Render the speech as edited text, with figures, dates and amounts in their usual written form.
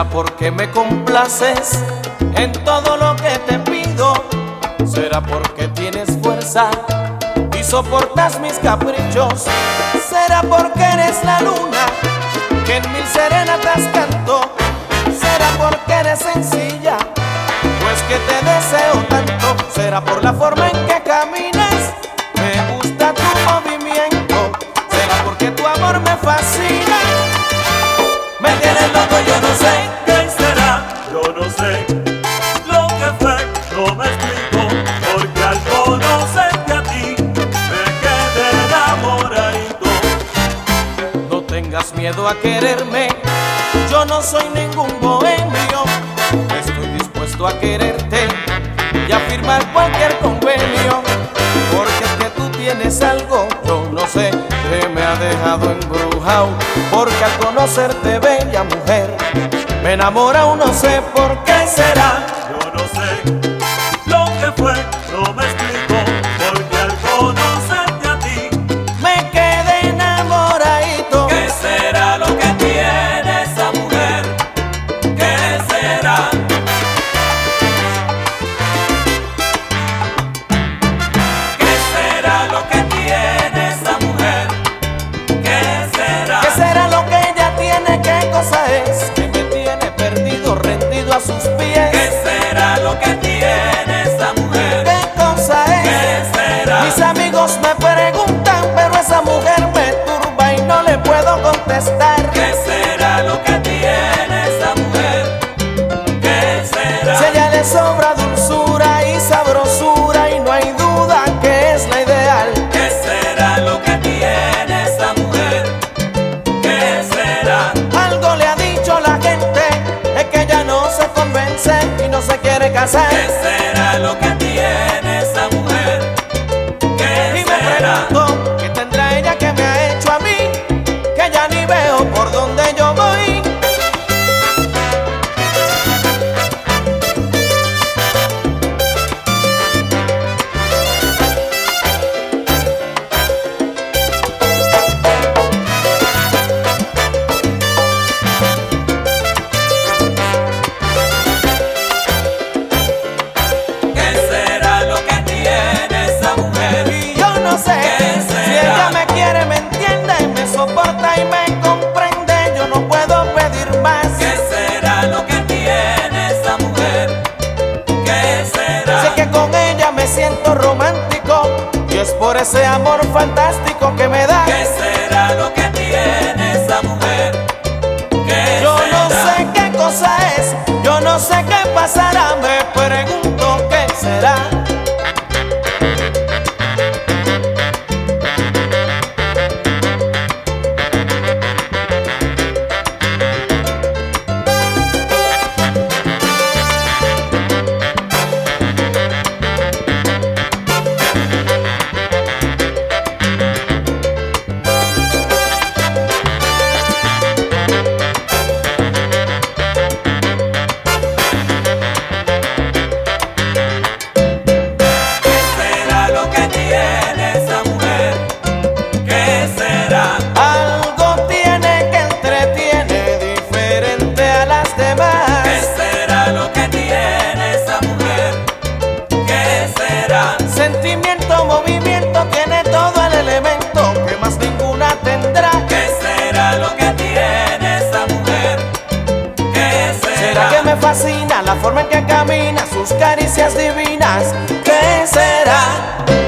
¿Será porque me complaces en todo lo que te pido? ¿Será porque tienes fuerza y soportas mis caprichos? ¿Será porque eres la luna que en mil serenatas canto? ¿Será porque eres sencilla? Pues que te deseo tanto. ¿Será por la forma en que caminas? Me gusta tu movimiento. ¿Será porque tu amor me fascina? Me tienes loco, yo no sé. ¿Qué será? Yo no sé. Lo que fue, no me explico. Porque al conocerte a ti, me quedé enamoradito. No tengas miedo a quererme, yo no soy ningún bohemio. Estoy dispuesto a quererte y a firmar cualquier convenio. Porque es que tú tienes algo, yo no sé, que me ha dejado embrujado. Porque al conocerte, bella mujer, me enamora o no sé por qué será. Yo no sé. Lo que fue, no me explico. Porque al conocerte a ti, me quedé enamoradito. ¿qué será lo que tiene esa mujer? ¿Qué será? ¿Qué será lo que tiene esa mujer? ¿Qué será? ¿Qué será lo que ella tiene? ¿Qué cosa es? Que me tiene perdido, rendido a sus pies. ¿Qué será lo que tiene esa mujer? ¿Qué cosa es? ¿Qué será? Mis amigos me preguntan, pero esa mujer me turba y no le puedo contestar. ¿Qué será lo que tiene esa mujer? ¿Qué será? Si a ella le sobra dulzura y sabrosura y no hay duda que es la ideal. ¿Qué será lo que tiene esa mujer? ¿Qué será? Algo le ha dicho la gente, es que ella no se convence y no se quiere casar. ¿Qué será lo que tiene esa mujer? ¿Qué Y me será? pregunto, ¿qué tendrá ella que me ha hecho a mí? Que ya ni veo por dónde yo voy. ¿Qué será lo que tiene esa mujer? Y yo no sé ¿Qué si será? ella me quiere, me entiende, me soporta y me comprende. Yo no puedo pedir más. ¿Qué será lo que tiene esa mujer? ¿Qué será? Sé que con ella me siento romántico y es por ese amor fantástico que me da. ¿Qué será lo que tiene esa mujer? ¿Qué Yo no será? sé qué cosa es, yo no sé qué pasará, me pregunto qué será. ¿Qué será lo que tiene esa mujer? ¿Qué será? Algo tiene que entretiene diferente a las demás. ¿Qué será lo que tiene esa mujer? ¿Qué será? Sentimiento, movimiento, tiene todo el elemento que más ninguna tendrá. ¿Qué será lo que tiene esa mujer? ¿Qué ¿Será será? que me fascina la forma en que camina, sus caricias divinas? ¿Qué será?